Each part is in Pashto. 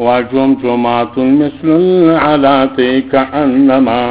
وجمجمات مثل العلات كأنما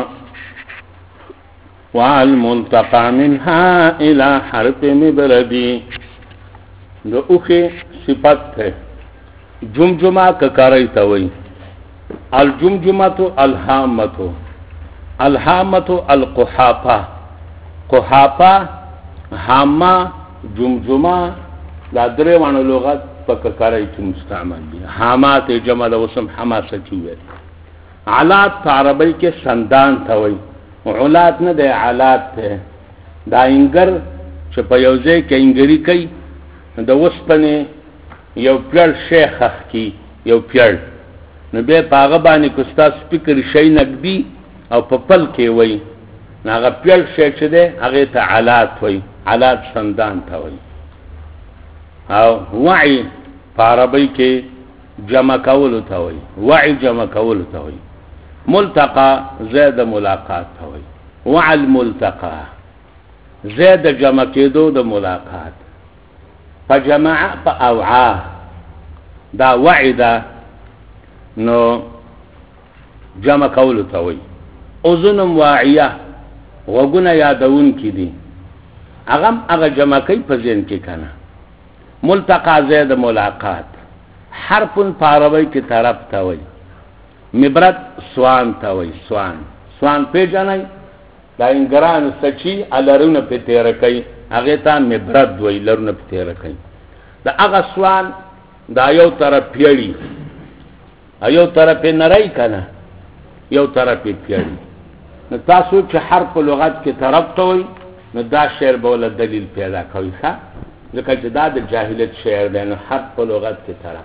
والملتقى منها الى حرف مبردی. دو اوخی صفت ہے جمجمہ ککاری تاوی. الجمجمتو الحامتو الحامتو القحافہ قحافہ حامہ جمجمہ دا درے وانو لغت پا ککاری کی مستعمل دی. حامات جمع دا وسم حماسہ چوئے. علات تا عربی کے سندان تاوی. علات نه ده علات ته دا انګر چې په یو ځای کې انګری کوي د وسپنې یو پیړ شیخ کی یو پیړ نو به پاغه باندې کوستا سپیکر شي نقدي او په پل کې وای هغه پیړ شي چې ده هغه ته علات وای. علات سندان ته وای. او وعي په عربی کې جمع کول ته وای. وعي جمع کول ته وای. ملتقى زید ملاقات ہوئی. وعل ملتقى زید جمع کېدو د ملاقات. فجمع فاوعا دا وعدا نو جمع کول ته وای. اذن واعیه وغنا یادون کی دي هغه جمع کوي په ذهن کې کنه. ملتقى زید ملاقات حرف عربی کی طرف ته وای. مبرد سوان تا وی. سوان پی جانای دا انگران سچی لرون پی تیرکی اغی تا مبرد وی لرون پی تیرکی. دا اغا سوان دا یو طرف پیڑی یو طرف نرائی کنا یو طرف پیڑی. نو تاسو چه حرف لغت کی طرف تا وی نو دا شعر بولا دلیل پیدا کوي خواه ذکر چه دا جاہلت شعر دا نو حرف لغت کی طرف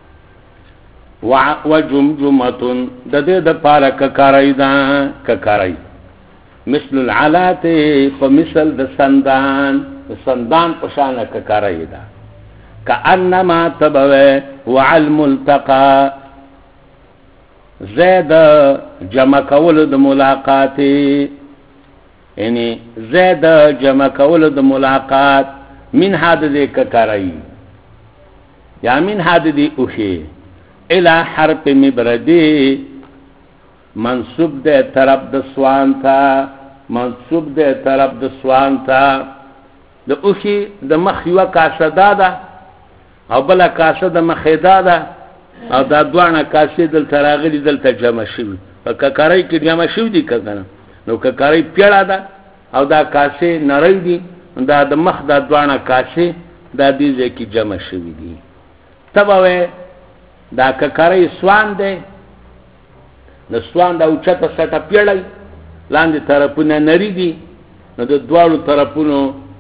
وجمجمتن د دې د پاره ککارای دا ککارای مثل العلات په مثل د سندان په شان ککارای دا کانما تبوه وعل ملتقى زید جمع کول د ملاقات یعنی زید جمع کول د ملاقات من حد ککارای یا من حد دی اوخی الى حرف مبردی منصوب دے طرف د سوان تا. منصوب دے طرف د سوان تا. د اوخی د مخ یو کاسه دادا او بلا کاسه د مخې دادا او دا دوانه کاسه دل تراغلی دل ته جمع شوی په ککارای کې جمع شوی دي کنه. نو ککارای پیړه ده او دا کاسه نری دي دا د مخ د دوانه کاسه د دې ځکه جمع شوی دي. تبوه دا ککاری سوان ده. د سوان دا اوچته سټه پیړی لاندې طرفونه نری دي نو د دواړو طرفونو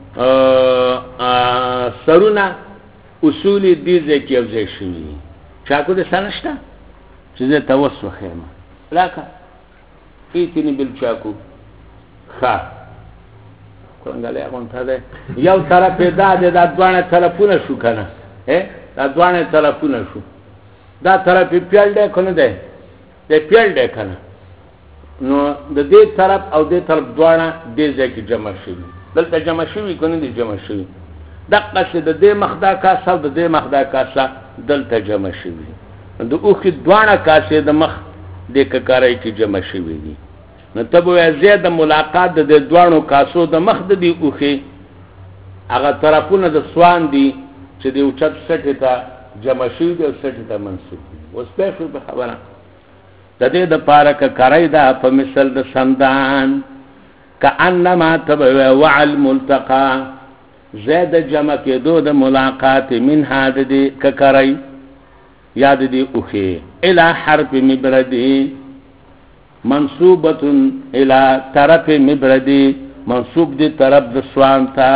سرونه اصول دي ځکه یو ځای شوي. چاکو د سنشته چې زه توسو خیمه لاکه ایتنی بل چاکو ښه څنګه غونته ده یو طرف دا د دوانه طرفونه شو کنه. دا دوانه طرفونه شو دا طرف پیل ده کنه ده ده پیل ده کنه. نو د دې طرف او دې طرف دوانه دې ځکه جمع شوي دلته جمع شوي کنه دې جمع شوي. دقه چې د دې مخدا کاسه د دې مخدا کاسه دلته جمع شوي. د اوخي دوانه کاسه د مخ د ککارای کې جمع شوي دي. نو تبو زیاده ملاقات د دوانو کاسو د مخ د دې اوخي هغه طرفونه د سوان دي چې د اوچت سټه ته جمع شوی دی او سټه ته منصوب دی. اوس په خبره د دې د پاره ککارای دا په مثل د سندان کانما تبوه وعل ملتقى زید جمع کېدو د ملاقات من هاد دی ککارای یاد دی اوخی الى حرف مبردی منصوبه الى طرف مبردی منصوب دی طرف د سوان تا.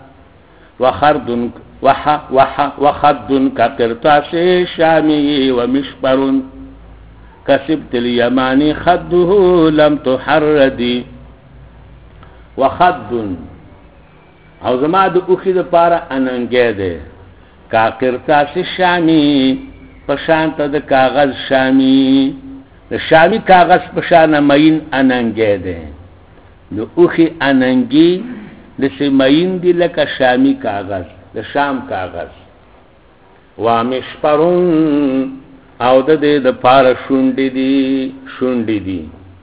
وخد كقرطاس شامي ومشبر كسبت اليماني خده لم تحردي. وخد او زما د اوخی د پاره اننګې ده کا قرطاس شامی پشانت د کاغذ شامی د شامی کاغذ پشانه مین اننګې ده. د اوخی اننګي د سیمین دی لکه شامی کاغذ د شام کاغذ. وامشپرون او د دې د پاره شونډې دي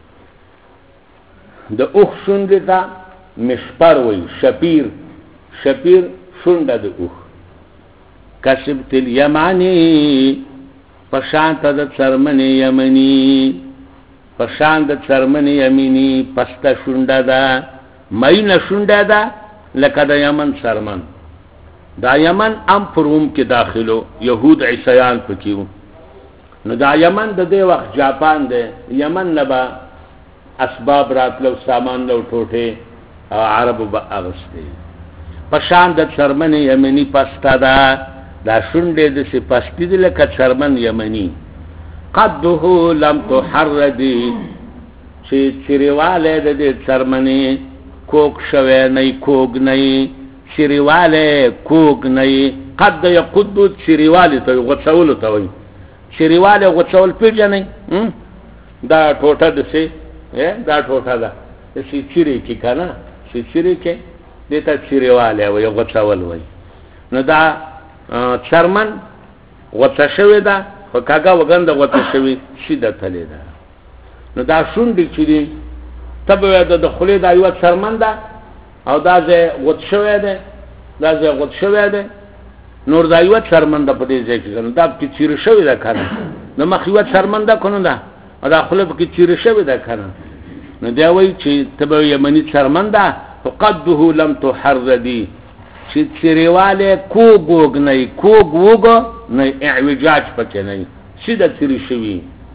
د اوخ شونډې ته مشپر وي شپیر شونډه د اوخ کسبت الیمانی پشانت د څرمن یمنی پشان د څرمن یمنی پسته شونډه ده مینه شونډه ده لکه د یمن څرمن دا یمن ام پروم کې داخلو یهود عیسیان پکیو نو دا یمن د دې وخت جاپان دی یمن نه به اسباب راتلو سامان لو ټوټه او عربو به اغسته پشان د څرمن یمنی پسته ده دا شونډې د سی پستی دی لکه څرمن یمنی قده لم تحردی چې چریواله د دې څرمنې کوک شوه نه کوګ نه چریواله کوګ نه قد یقد چریواله ته غڅول ته وي چریواله غڅول پیژنې دا ټوټه د سی دا ټوټه ده سی چری کی کنه سی چری کې دته چریواله وي غڅول وي نو دا څرمن غڅ شوی ده خو کاګه وګنده غوته شوی شیده تلې ده نو دا شونډې چې دي تبه د خولې دا یو څرمن ده او دا ځای غوت شوی ده نور دا یو څرمن ده په دې ځای کې دا کې چیر شوی ده کنه نو مخ یو څرمن ده کنه دا دا خله کې چیر شوی ده کنه نو دا وایي چې تبه یمنی څرمن ده فقده لم تحردی چې چریواله کوګ نه اعوجاج پکې نه سیده تیری شوی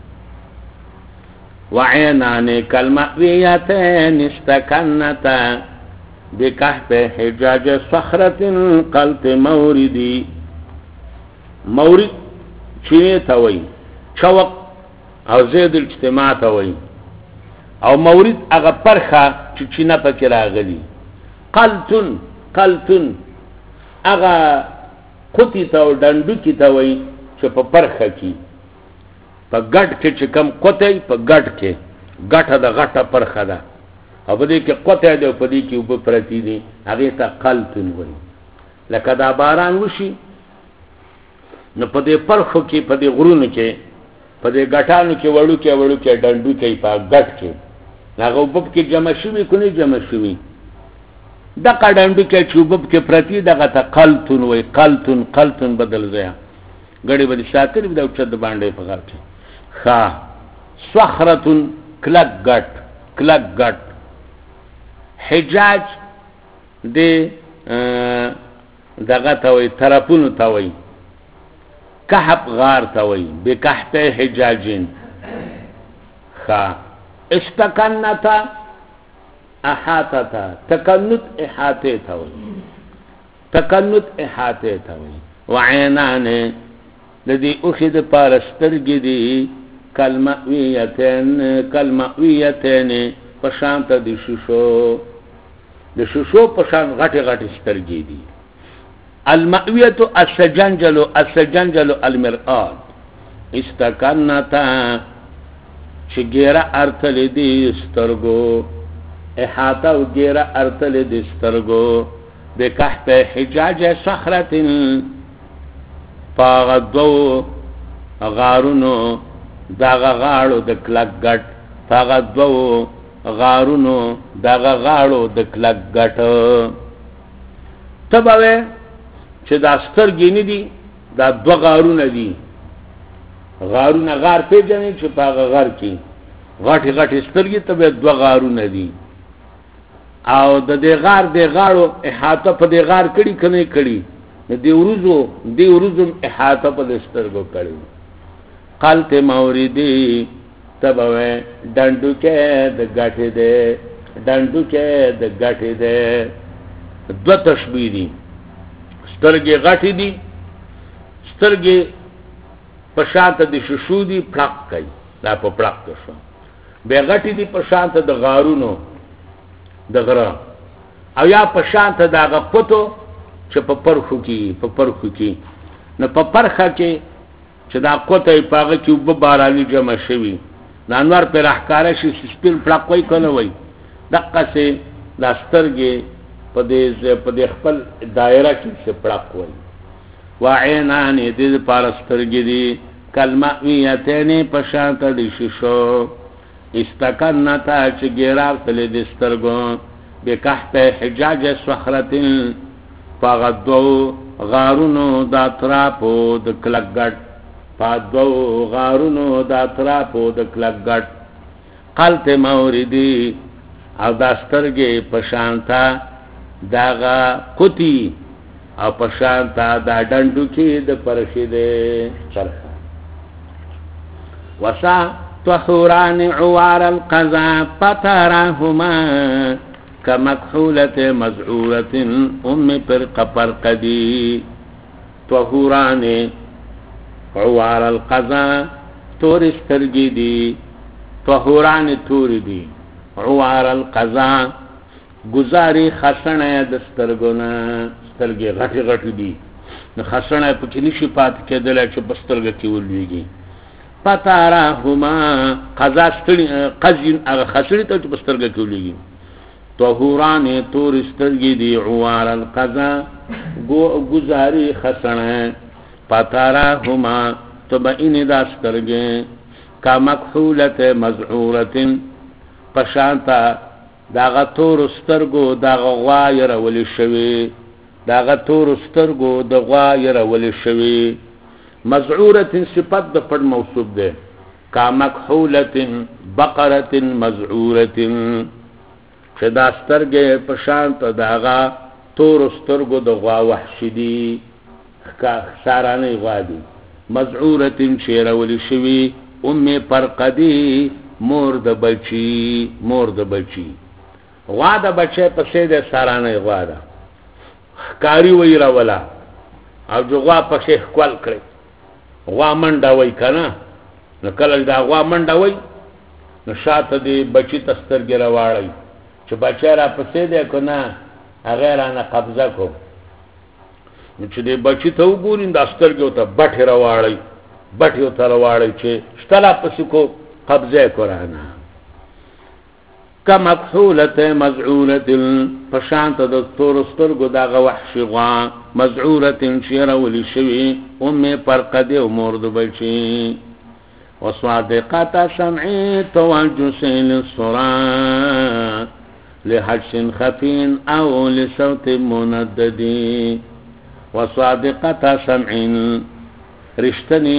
وعینان کلمئیتین استکنتا بکحف حجاج صخرت قلت موردی مورد چینه تاوی چوق او زید الاجتماع تاوی او مورد اغا پرخه چی چینه پکی راغلی قلتن اغا قطی تا و ڈندو کی تا وی چه پا پرخه کی پا گٹ که چه کم قطی پا گٹ که گٹ دا غٹ پرخه دا او پا دی که قطی دا پا دی که اوپا پرتی دی اغی تا قلتن وی لکه دا باران وشی نو پا دی پرخو کی پا دی غرونو که پا دی گٹانو که وڑو که ڈندو که پا گٹ که ناغا اوپا که جمع شوی کنی جمع شوی دا قدندو کې چوبب کې پرتی دغه ته قلتن بدل زیا غړي بدی شاکر به د اوچد باندې په غار کې خا صخرتن کلک غټ حجاج دې دغه ته وي طرفون ته وي کحب غار ته وي بکحف حجاجین خا استکنتا احاطتا تکنت احاطه تا وی وعینان لدی اخد پارسترگی دی کلمئویتین پشانت دی ششو پشانت غٹی سترگی دی المئویتو السجنجل المرآد استکنتا چگیره ارتل دی سترگو احاطه و گیره ارتل دسترگو بکحف حجاج صخرت پاغدو غارونو داغا غاړو د کلک ګټ پاغدو غارونو داغا غاړو د کلک ګټ تبوه چې دا سترګې نه دي دا دو غارونه دي غار پیژنې چې پاغه غار کې غټي سترګې تبه دو غارونه دي او د دې غاړو احاطه په دې غار کړي دې ورځو احاطه په سترګو کړي قلت موردی تبوه ډندو کې د غټې ده دو تشبیه دي سترګې غټې دي سترګې په شاته د ششو دي پړق کوي دا په پړق شو به غټې دي په شاته د غارونو د غره او یا په شانته دا غپتو چې په پرخو کې نو په پرخه کې چې دا قوته پاغه کې وب باراني جمع شوی د انوار پر احکار شي سپیل پلاک وای کنه وای دقه سي لاسترګي په دې خپل دایره کې څه پلاک وای وعینان دې پارسترګي دي کلمعویتین پشانت دی ششو استکنتا چه گیرار تلی دسترگو بکحت حجاج صخرتن پاغدو غارونو دا تراپو دا کلگگٹ پادو غارونو دا تراپو دا کلگگٹ قلت موردی او داسترگی پشانتا داغا قطی او پشانتا دا ڈنڈو کی دا پرشده چرخا وسا طحوران عوار القضا فتراهما كمكحولة مزعورة ام فرق فرقدي طحوران عوار القضا تور استرگی دی طحوران تور دی عوار القضا گزاری خسنه دسترگونا سترگی غټی غټی دی خسنه پکی نشی پات کېدل چې بسترګه کې ولویږي فتراهما قضا قزین هغه خسری ته بسترګه کې ولویږي طهوران تور سترګی دی عوار القضا گزاری خسنه فتراهما تبعین دا سترګه کا مکحولت مزعورت پشانتا داغه تور سترګو داغه غوایر ولی شوی داغه تور سترګو د غوایر ولی شوی مزعورت صفت د پړ موصوف ده کا مکحولت بقره مزعورت خدا سترګه پشانتا داغه تور سترګو د غوا وحشدی کا سارانه غادي مزعورت شیر ولی شوی ام پرقدی مور د بچی غوا د بچه پسې د سارانه غوا ده کاری وی راولا او جو غوا پسې خپل کړي غوا منډه وای کنه نو کله دا غوا منډه وای نو شاته دی بچی تسترګې راواړی چې بچی را پسې ده کنه هغه رانه قبضه کو نو چې دی بچی ته وګورین د سترګې ته بټه راواړی بټه ته راواړی چې شتلا پسې کو قبضه قرآن کمکحولت مزعورت پشانت د تور سترګو دغه وحش غوا مزعورت شیر ولی شوی ام پرقدی امور د بچی وصادقات سمعی توجس للصراط لحجس خفین او لصوت منددی وصادقات سمعین رشتنی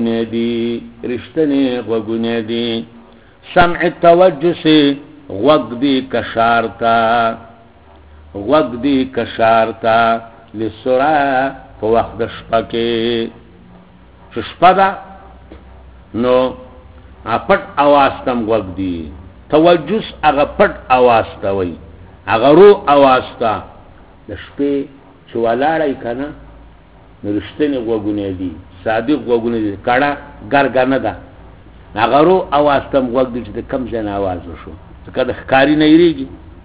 غوگونه دی سمع توجس غوگ دی کشارتا لسرا پا وقت شپکے شپا دا نو پت آوازتم غوگ دی توجس اغا پت آوازتا وی اغا رو آوازتا دشپے چوالارای کنا نو رشتنی غوگونه دی صادق غوگونه دی کڑا گرگانه ده اغرو آواز تم غوگ دی چې کم ځای نه آواز وشو ځکه د ښکاري نه یریږي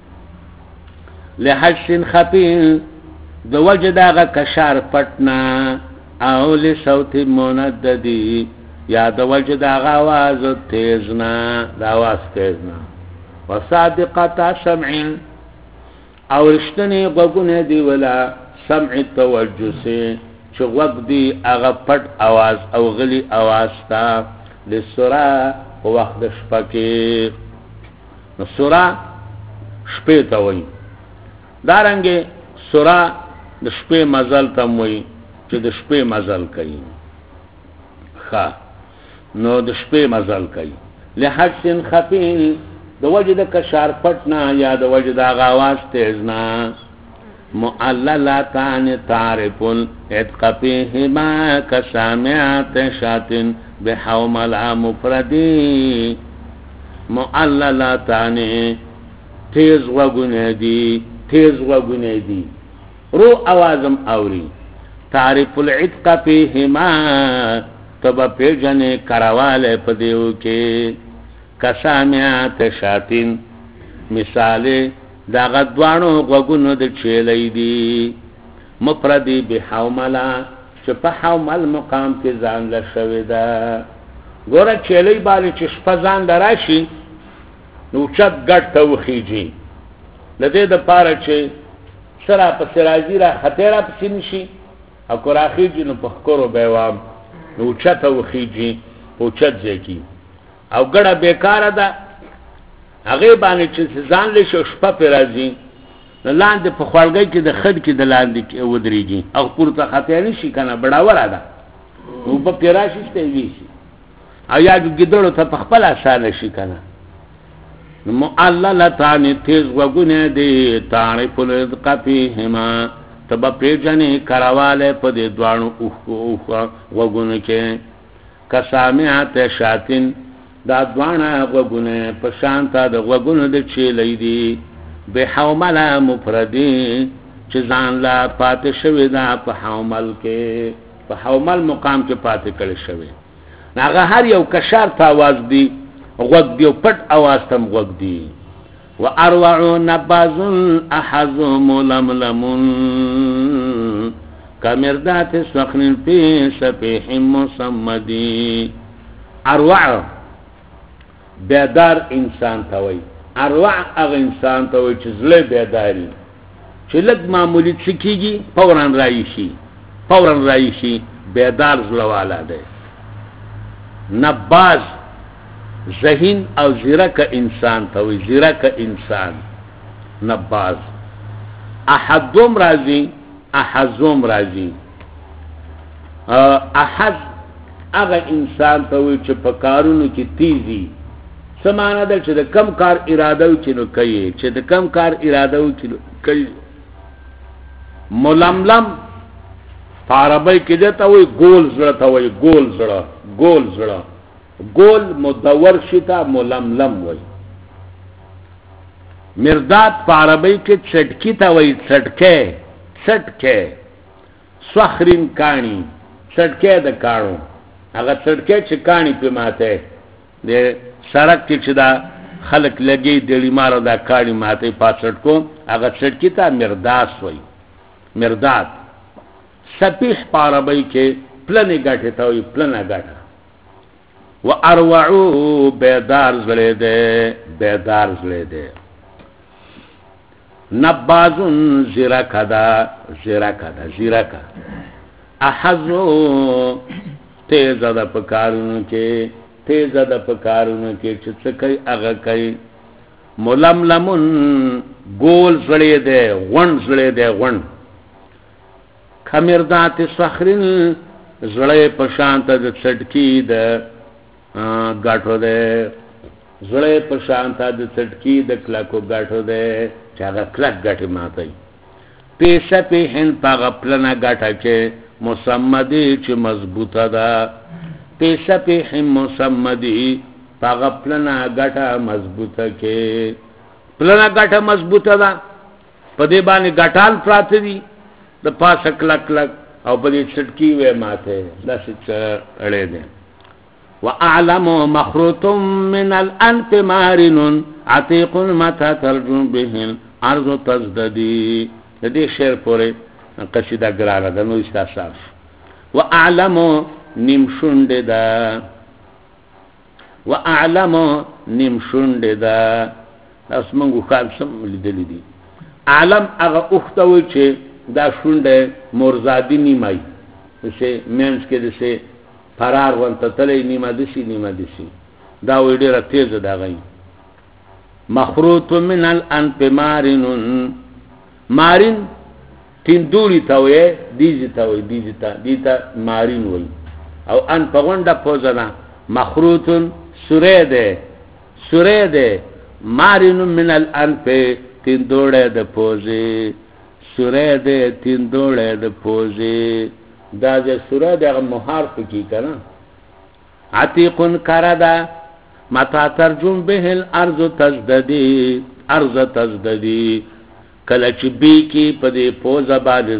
لحجس خفین د وجه د هغه کشار پټنا او لصوت منددی یا د وجه د هغه آواز تیزنا د آواز تیزنا وصادقات سمع او رشتنی غوگونه دی ولا سمع توجس چې غوږ دی هغه پټ आवाज او غلی आवाज تا لسرا په وخت د شپه کې نو سورا شپې ته وایي دارنګه سورا د شپې مزل ته وایي چې د شپې مزل کوي ښه نو د شپې مزل کوي لحجس خفین د وجه د کشار پټ نه یا د وجه د आवाज تیز نه معللاتان تعرف العتق فيهما كسامعات شات بحومل مفردي معللاتان تیز وگونه دی رو آوازم اوری تعرف العتق فيهما تبا پیجن کروال پدیو کے کسامعات شاتین مثال دا غدوانو غوگونو دا چیلی دی مفردی بحوملا چه پا حومل مقام کی زان لشوی دا گورا چیلی بالی چه شپا زان دراشی نو چت گٹ تا وخیجی لده دا پارا چه سرا پا سرازی را خطیرا پسی نشی اکو را خیجی نو پخکرو بیوام اوچته وخیږي اوچت ځای کې او ګړه بیکاره ده هغې باندې چې ځان لشي شپه پرې راځي نو لاندې په خوړګۍ کې د خډ کې د لاندې ودرېږي او پورته خطی نه شي که نه بړاوره ده اوبه پرې راشي وي شي او یا ګیدړو ته په خپل اسانه شي که نه نو معللتان تیز غوږونه دي تعرف الرزق فیهما ته به پېژنې کروالی په دې دواړو غوږونو کې که سامعات شاتین دا دواړه غوږونه په شان ته د غوږونو د چیلی دي بحومله مفردي چې ځان لا پاتې شوې ده په حومل کې په حومل مقام کې پاتې کړی شوی هغه هر یو کشار ته آواز دی غوږ دی او پټ آواز ته هم غوږ دی و اروع نباز احظ ململم کمردات سخن فی سفیح مصمدی اروع بیدار انسان ته وایي اروع هغه انسان ته وایي چې زړه بیداري چې لږ معمولي څه کېږي فورا رایشي بیدار زړه والا دی نباز ذهین او زیرک انسان ته وایي زیرک انسان نباز احدوم راځي احزوم راځي احد هغه انسان ته وایي چې په کارونو کې تیزي څه معنی ده چې د کم کار اراده وکړي نو کوي چې د کم کار اراده وکړي نو کوي ململم په عربی کې ده ته وایي ګول زړه ته وایي ګول زړه ګول مدور شي ته ململم وایي مرداد په عربی کې څټکي ته وایي څټکی سخرین کاڼي څټکی د کاڼو هغه څټکی چې کاڼي پې ماته د سړک کې چې دا خلک لګي د لیمارو دا کاڼي ماته په څټکو هغه څټکي ته مرداس وایي مرداد سپیح په عربی کې پلنې ګټې ته وایي پلنه ګټه و اروعو بیدار زړی دی نبازون زیرکه احزو تیزه ده په کارونو کې چې څه کوي هغه کوي ململمون ګول زړی دی غونډ کمردات صخرین زړی په شان ته د څټکي د ګاټو دی زړی په شان ته د څټکي د کلکو ګاټو دی چې هغه کلک ګټې ماتوي پیسه پیهن په هغه پلنه ګټه کې مصمدي چې مضبوطه ده پیسه پیهن مصمدي په هغه پلنه ګټه مضبوطه کې پلنه ګټه مضبوطه ده په دې باندې ګټان پراته دي د پاسه کلک او په دې څټکي وې ماته داسې اړې دی وأعلم مخروط من الأنف مارن عتيق متى ترجم به الأرض تزددي دې شعر پورې قصیده ګرانه ده نو استاساف وأعلم نیم شونډې ده اوس موږ خال سم لیدلې دي عالم هغه اوښته وي چې دا شونډه مرزادي نیمای چې مینس کې دسه فرار ونته تلې نیمه دسی دا وی ډیره تیز ده غي مخروط من الانف مارن تندوري تاوي دیتا مارن وي او ان په غونډه پوزنه مخروط سوره ده مارن من الانف تندوړه د پوزي سوره ده تندوړه د پوزي دا چې سوره دغه مهار پکې کنه عتیق کردا متا ترجم به الارض تزددي کله چې بي کې په دې پوزه باندې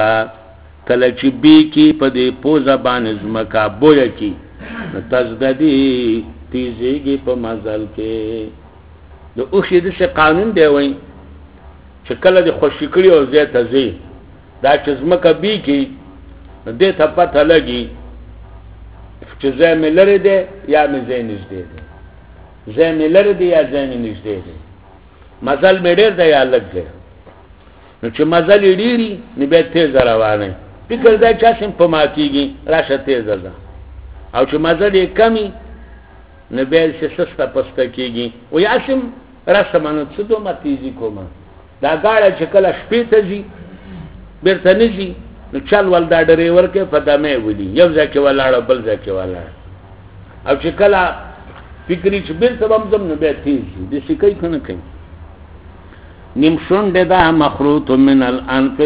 زمکا بویا کې تزددي تیزيږي په مزل کې د اوښې د قانون دی وای چې کله د خوشی کړي او زیاته زی دا چې زمکا بي کې دې ته پته لګي چې ځای مې لرې دی یا مې ځای نږدې دی مزل مې ډېر دی یا لږ دی نو چې مزل یې ډېري نو بیا تیزه روانه فکر دی چې اسم په ماتېږي راشه تیزه ده او چې مزل یې کمی نو بیا چې سسته پسته کېږي و یاسم رسمه نو څه دومره تیزي کومه دا ګاډی چې کله شپې ته ځي بېرته نه ځي نو چل ول دا ډریور کې په دمې ولي یو ځای کې ولاړه بل ځای کې ولاړه او چې کله فکري چې بېرته به هم ځم نو بیا تیز ځي داسې کوي که نه کوي نیم شونډې دا مخروط من الانف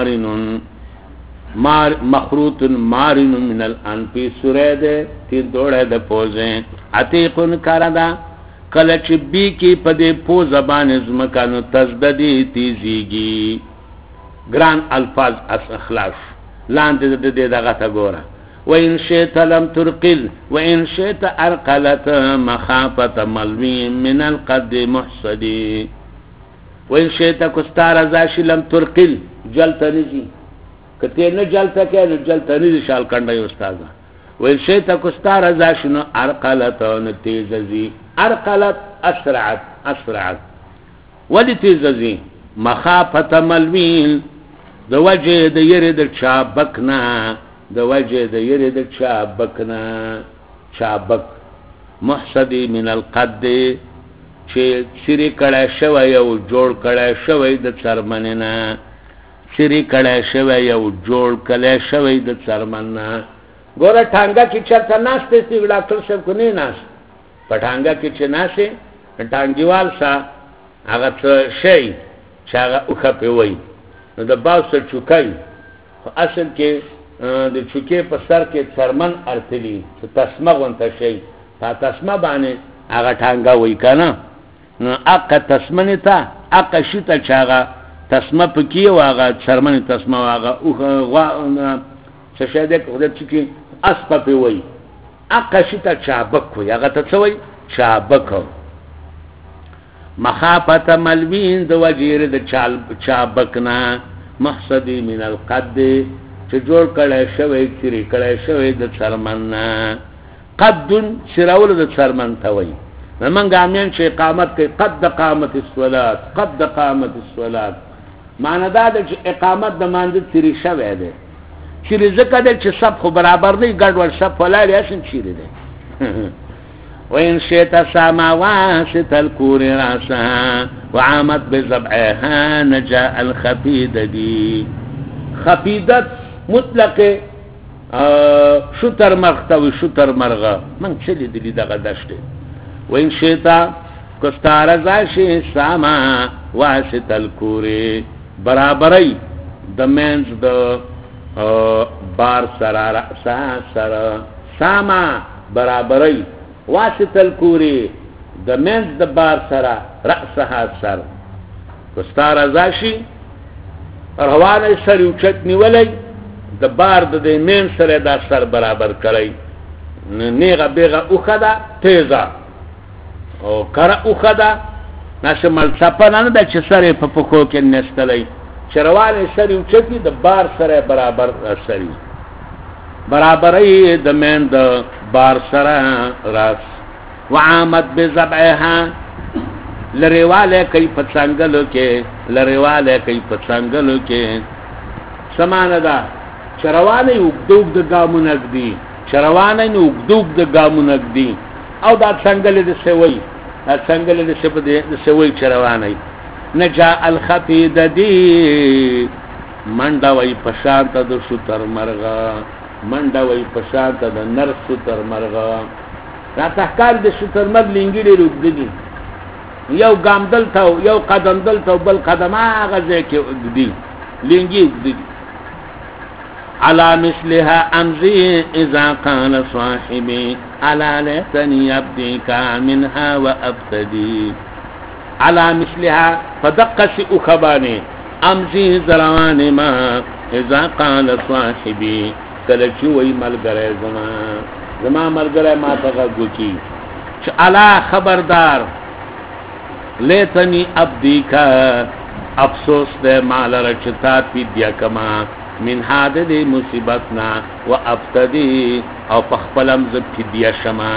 مخروط مارن من الانف سوری دی تیر دوړی د پوزې عتیقن کاره ده کله چې بی کې په دې پوزه باندې ځمکه نو تزددي تیزیږي ګران الفاظ اخلاص لاندې د دې دغه ته ګوره وإن شئت لم ترقل وإن شئت أرقلت مخافة ملوي من القد محصدي وإن شئت كستار زاشي لم ترقل جلت نجي کته نه جلت کې نه جلت نجي شال کنده استاذ وإن شئت كستار زاشي نو أرقلت نتيززي أرقلت أسرعت ولي تيززي مخافة ملوي د وجه د یری د چابکنا د وجه د یری د چابکنا چابک محصدی من القد چې سری کړه شوی او جوړ کړه شوی د څرمننا سری کړه شوی او جوړ کړه شوی د څرمننا ګوره ټانګه کې چرته ناشته سی ډاکټر صاحب کو نه ناش پټانګه کې چې ناشه ټانګیوال سا هغه څه شي چې هغه اوخه په وای نو د باو سر چوکای اصل کې د چوکې په سر کې څرمن ارتلی چې تسمه غونته شي په تسمه باندې هغه ټانګه وای کنه نو اقا تسمنه تا اقا شته چې هغه تسمه پکې او هغه څرمن تسمه هغه اوغه څه شه دې خدای چې اس په وای اقا شته چابک وای هغه ته څه وای چابک مخافت ملوین د وجیر د چابکنا محصدی من القد چې جوړ کړه شوی چری کړه شوی د څرمننا قد سراول د څرمن ته وای منګ امین چې اقامت کوي قد قامت الصلاه قد قامت الصلاه معنی دا د اقامت د مانځ چری شوی دی چری زکه د چې سب خو برابر نه ګډ ور سب ولاړ یاسن چری دی وإن شئت سماوات الكور رأسها وعامت بزبعها نجاء الخفيدة دي خفيدت مطلق شتر مرغتوي شتر مرغه من چلی دلی دغه دشته وإن شئت کستار زاشي سما واسط الكور برابري د منز د بار سرا رأسها سرا سما برابري واسط الکوری د منز د بار سره رأسها سر کستار ازاشی روانه سر اوچت نیولی د بار د من سره دا سر برابر کړی نیغه بیغه اوخه ده تیزه او کره اوخه ده نشه ملصفه نه ده چې سر په پکو کې نستلی چې روانه سر اوچتی د بار سره برابر سری برابرۍ د من د بار سره راس وعامت بزبعها لریواله کوي په څنګهلو کې لریواله کوي په څنګهلو کې سمانه ده چروانه وګدوګ د ګامونک دي چروانه نو وګدوګ د ګامونک دي او دا څنګهله د سوي دا څنګهله د سپدې د سوي چروانه نجا الخفيد دي منډه وای په شانت د شتر مرغه منډه وای په شانت د نر شتر مرغه را تحکار د شتر مرغ لنګړي روګدي یو ګامدل ته یو قدم دل ته بل قدمه غزه کې وګدي لنګي وګدي على مثلها امزي اذا قال صاحبي الا ليتني ابديك منها وابتدي على مثلها فدقس اخباني امزي زروان ما اذا قال صاحبي کله چې وای ملګری زما ملګری ما ته غوږ کی چې الا خبردار لیتنی ابدیکا افسوس دے مال رچتا پی دیا کما من حادث مصیبتنا و ابتدی او پخپلم ز فدیه شما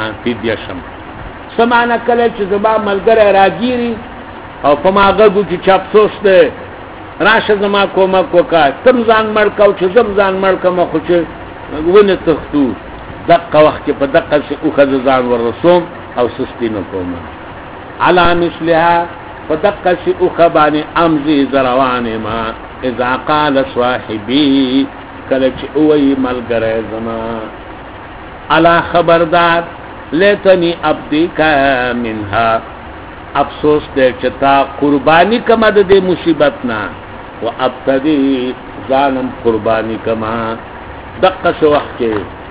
سمانا کله چې زما ملګری راګیری او په ما غوږ کی چې افسوس دے راشه زما کومک وکړه تم ځان مړ کو چې زم ځان مړ کوم خو چې ونه تختو دقه وخت کې په دقه سي اوخه ځان ور رسوم او سستی نه کوم علا مثلها په دقه سي اوخه باندې امزي زروان ما اذا قال صاحبي کله چې وې ملګری زما الا خبردار لیتنی عبدی کا منها افسوس دې چې تا قربانی کما د دې مصیبت نه و ابتدی ظالم قربانی کما دقه شو وخت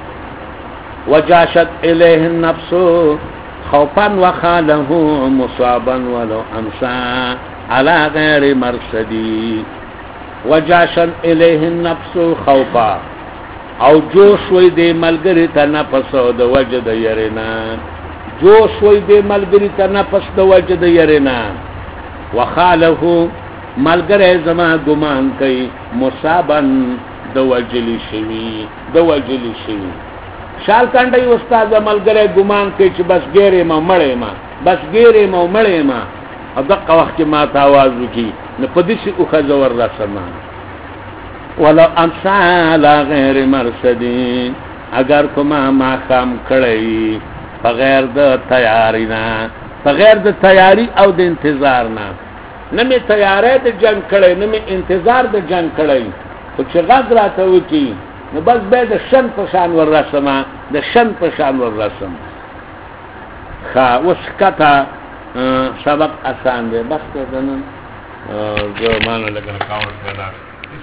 وجاشت الیه النفس خوفا وخاله مصابا ولو امسا على غیر مرصدی وجاشت الیه النفس خوفا او جوش وی دې ملګری ته نفس د وجد يرنا جوش وی دې ملګری ته نفس د وجد يرنا وخاله ملګری زما ګمان کوي مصابن د وجلی شوی شال کانډي استاد ملګری ګمان کوي چې بس ګیره ما مړې ما او دغه وخت ما ته आवाज وکي نه پدې شي او خزور را سما ولو امسا لا غیر مرصدین اگر کومه ما خام کړی بغیر د تیاری نه بغیر د تیاری او د انتظار نه مې تیاری د جنگ کړی نه مې انتظار د جنگ کړی خو چې غږ راته وکي نو بس به د شن په شان ور رسمه ښه اوس کته سبق آسان دی بس ته نن زه مانه لګره کاوه